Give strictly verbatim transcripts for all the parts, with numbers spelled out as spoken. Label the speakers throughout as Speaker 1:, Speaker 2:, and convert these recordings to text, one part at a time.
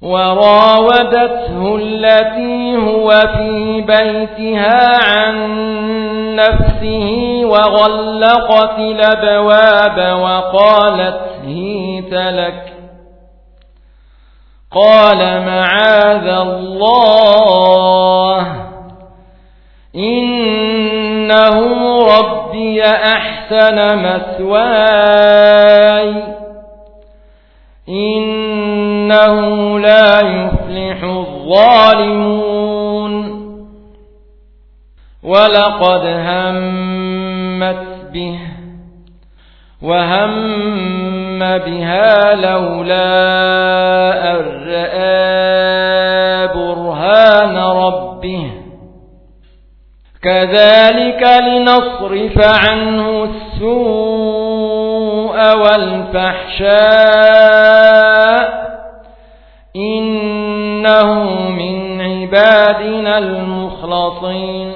Speaker 1: وراودته التي هو في بيتها عن نفسه وغلقت الأبواب وقالت هيت لك قال معاذ الله إنه ربي أحسن مثواي إنه لا يفلح الظالمون ولقد همت به وهم بها لولا أن رأى برهان ربه كذلك لنصرف عنه السوء والفحشاء إنه من عبادنا المخلصين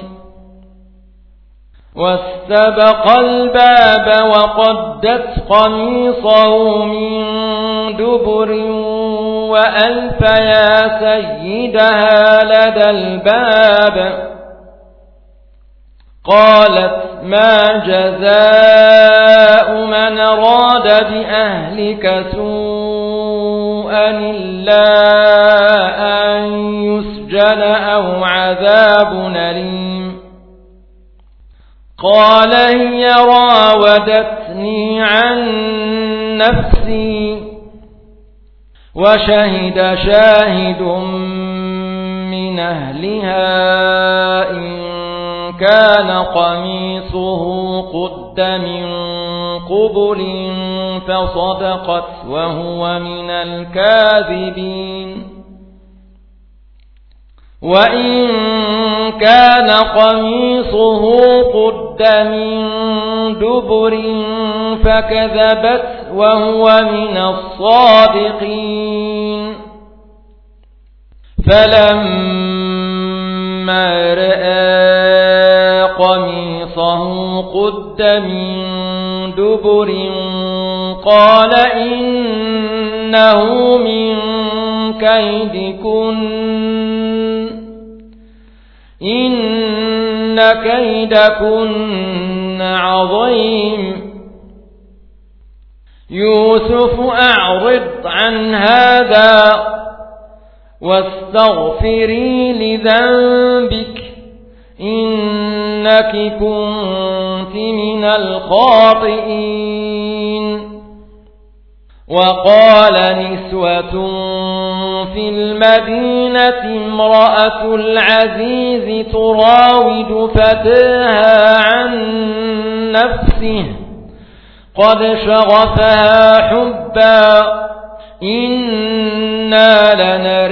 Speaker 1: واستبق الباب وقدت قميصه من دبر وألف يا سيدها لدى الباب قالت ما جزاء من أراد بأهلك سوءا إلا أن يسجن أو عذاب أليم قال هي راودتني عن نفسي وشهد شاهد من أهلها إن كان قميصه قد من قبل فصدقت وهو من الكاذبين وإن كان قميصه قد من دبر فكذبت وهو من الصادقين فلما رأى قميصه قد من دبر قال إنه من كيدكن إن كيدكن عظيم يوسف أعرض عن هذا واستغفري لذنبك إنك كنت من الخاطئين وقال نسوة في المدينة امرأة العزيز تراود فتاها عن نفسه قد شغفها حبا إنا لنا